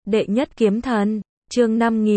Đệ nhất kiếm thần, chương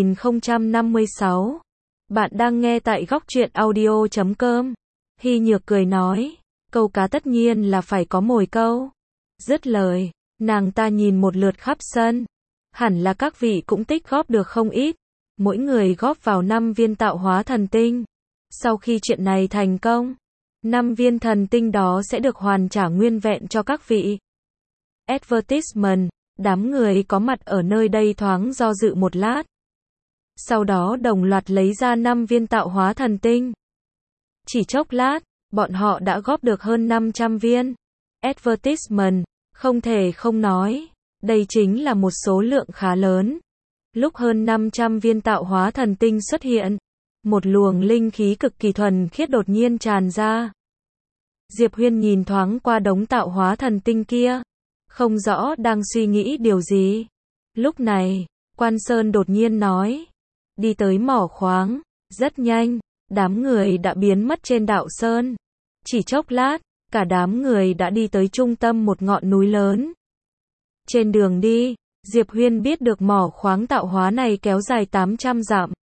5056. Bạn đang nghe tại góc truyện audio.com. Hy Nhược cười nói, câu cá tất nhiên là phải có mồi câu. Dứt lời, nàng ta nhìn một lượt khắp sân. Hẳn là các vị cũng tích góp được không ít. Mỗi người góp vào 5 viên tạo hóa thần tinh. Sau khi chuyện này thành công, 5 viên thần tinh đó sẽ được hoàn trả nguyên vẹn cho các vị. Advertisement. Đám người có mặt ở nơi đây thoáng do dự một lát. Sau đó đồng loạt lấy ra 5 viên tạo hóa thần tinh. Chỉ chốc lát, bọn họ đã góp được hơn 500 viên. Advertisement, không thể không nói, đây chính là một số lượng khá lớn. Lúc hơn 500 viên tạo hóa thần tinh xuất hiện, một luồng linh khí cực kỳ thuần khiết đột nhiên tràn ra. Diệp Huyên nhìn thoáng qua đống tạo hóa thần tinh kia, không rõ đang suy nghĩ điều gì. Lúc này, Quan Sơn đột nhiên nói, đi tới mỏ khoáng. Rất nhanh, đám người đã biến mất trên đảo Sơn. Chỉ chốc lát, cả đám người đã đi tới trung tâm một ngọn núi lớn. Trên đường đi, Diệp Huyên biết được mỏ khoáng tạo hóa này kéo dài 800 dặm.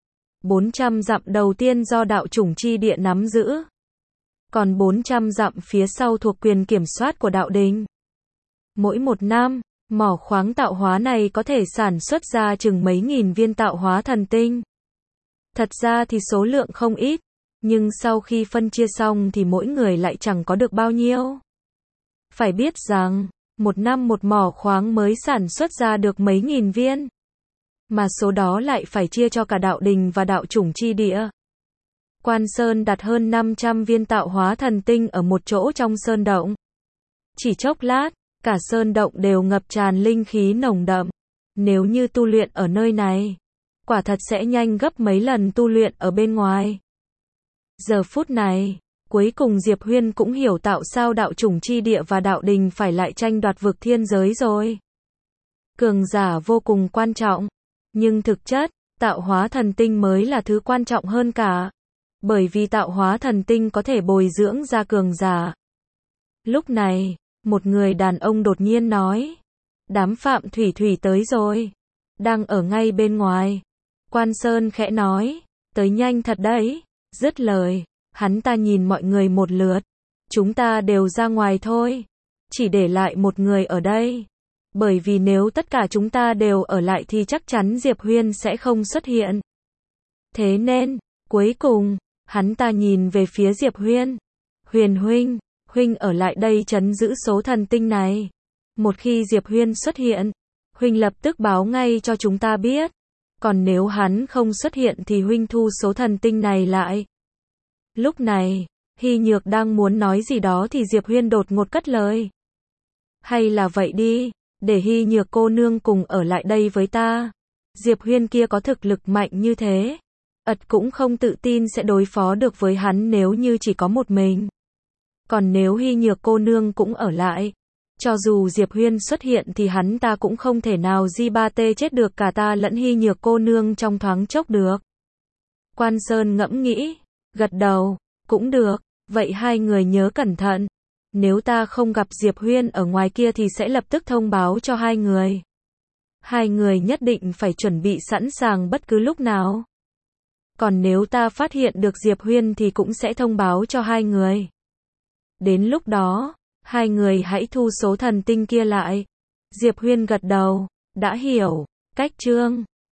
400 dặm đầu tiên do đạo chủng chi địa nắm giữ. Còn 400 dặm phía sau thuộc quyền kiểm soát của đạo đình. Mỗi một năm, mỏ khoáng tạo hóa này có thể sản xuất ra chừng mấy nghìn viên tạo hóa thần tinh. Thật ra thì số lượng không ít, nhưng sau khi phân chia xong thì mỗi người lại chẳng có được bao nhiêu. Phải biết rằng, một năm một mỏ khoáng mới sản xuất ra được mấy nghìn viên. Mà số đó lại phải chia cho cả đạo đình và đạo chủng chi địa. Quan Sơn đặt hơn 500 viên tạo hóa thần tinh ở một chỗ trong sơn động. Chỉ chốc lát, cả sơn động đều ngập tràn linh khí nồng đậm. Nếu như tu luyện ở nơi này, quả thật sẽ nhanh gấp mấy lần tu luyện ở bên ngoài. Giờ phút này, cuối cùng Diệp Huyên cũng hiểu tại sao đạo chủng chi địa và đạo đình phải lại tranh đoạt vực thiên giới rồi. Cường giả vô cùng quan trọng, nhưng thực chất, tạo hóa thần tinh mới là thứ quan trọng hơn cả. Bởi vì tạo hóa thần tinh có thể bồi dưỡng ra cường giả. Lúc này, một người đàn ông đột nhiên nói, đám Phạm Thủy Thủy tới rồi, đang ở ngay bên ngoài. Quan Sơn khẽ nói, tới nhanh thật đấy. Dứt lời, hắn ta nhìn mọi người một lượt, chúng ta đều ra ngoài thôi, chỉ để lại một người ở đây. Bởi vì nếu tất cả chúng ta đều ở lại thì chắc chắn Diệp Huyên sẽ không xuất hiện. Thế nên, cuối cùng, hắn ta nhìn về phía Diệp Huyên. Huyền huynh, huynh ở lại đây trấn giữ số thần tinh này. Một khi Diệp Huyên xuất hiện, huynh lập tức báo ngay cho chúng ta biết. Còn nếu hắn không xuất hiện thì huynh thu số thần tinh này lại. Lúc này, Hy Nhược đang muốn nói gì đó thì Diệp Huyên đột ngột cất lời. Hay là vậy đi, để Hy Nhược cô nương cùng ở lại đây với ta. Diệp Huyên kia có thực lực mạnh như thế, ắt cũng không tự tin sẽ đối phó được với hắn nếu như chỉ có một mình. Còn nếu Hy Nhược cô nương cũng ở lại, cho dù Diệp Huyên xuất hiện thì hắn ta cũng không thể nào G3T chết được cả ta lẫn Hy Nhược cô nương trong thoáng chốc được. Quan Sơn ngẫm nghĩ, gật đầu, cũng được, vậy hai người nhớ cẩn thận. Nếu ta không gặp Diệp Huyên ở ngoài kia thì sẽ lập tức thông báo cho hai người. Hai người nhất định phải chuẩn bị sẵn sàng bất cứ lúc nào. Còn nếu ta phát hiện được Diệp Huyên thì cũng sẽ thông báo cho hai người. Đến lúc đó, hai người hãy thu số thần tinh kia lại. Diệp Huyên gật đầu, đã hiểu, cách chương